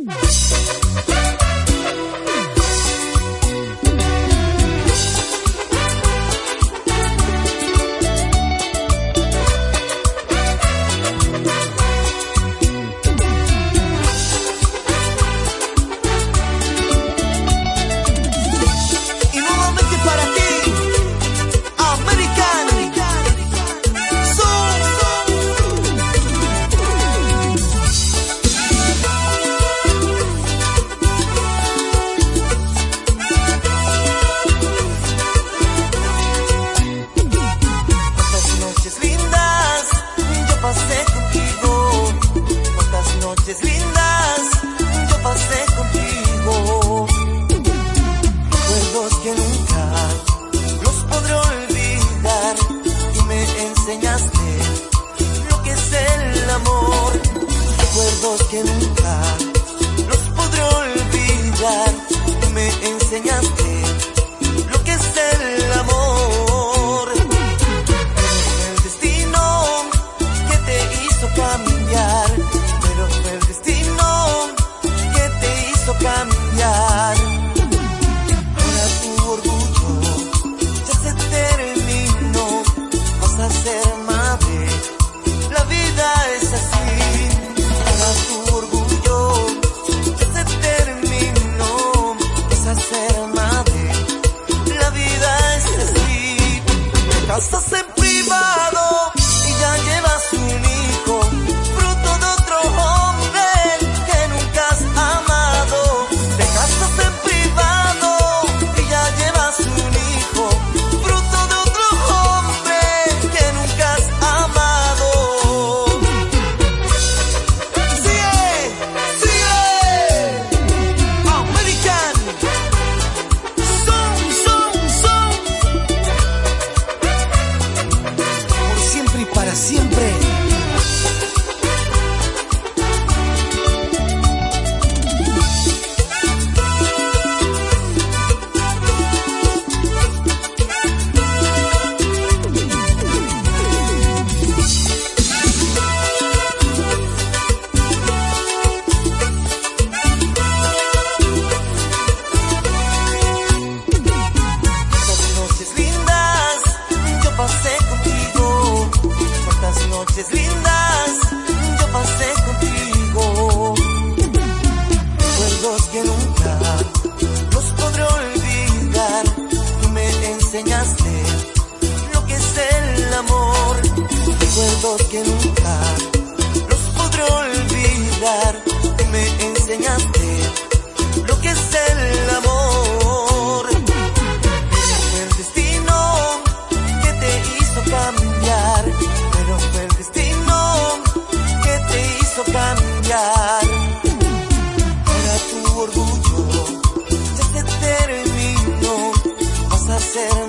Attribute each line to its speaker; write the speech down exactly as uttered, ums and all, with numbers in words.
Speaker 1: Que nunca los podré olvidar. Me enseñaste lo que es el amor. Pero fue el destino que te hizo cambiar. Pero fue el destino que te hizo cambiar. Ahora tu orgullo ya se terminó. Vas a ser madre. La vida es así. Tu orgullo ya se terminó, vas a ser madre, la vida es así. Te casas en privado y ya llevas un hijo, fruto de otro hombre que nunca has amado. Te casas en privado y ya llevas un hijo, fruto de otro hombre que nunca has amado. Para siempre. Estas noches lindas yo pasé contigo. Noches lindas yo pasé contigo. Recuerdos que nunca los podré olvidar. Tú me enseñaste lo que es el amor. Recuerdos que nunca los podré olvidar. Tú me enseñaste lo que es el amor. Fue el destino que te hizo cambiar. Pero fue el destino que te hizo cambiar. Ahora tu orgullo ya se terminó. Vas a ser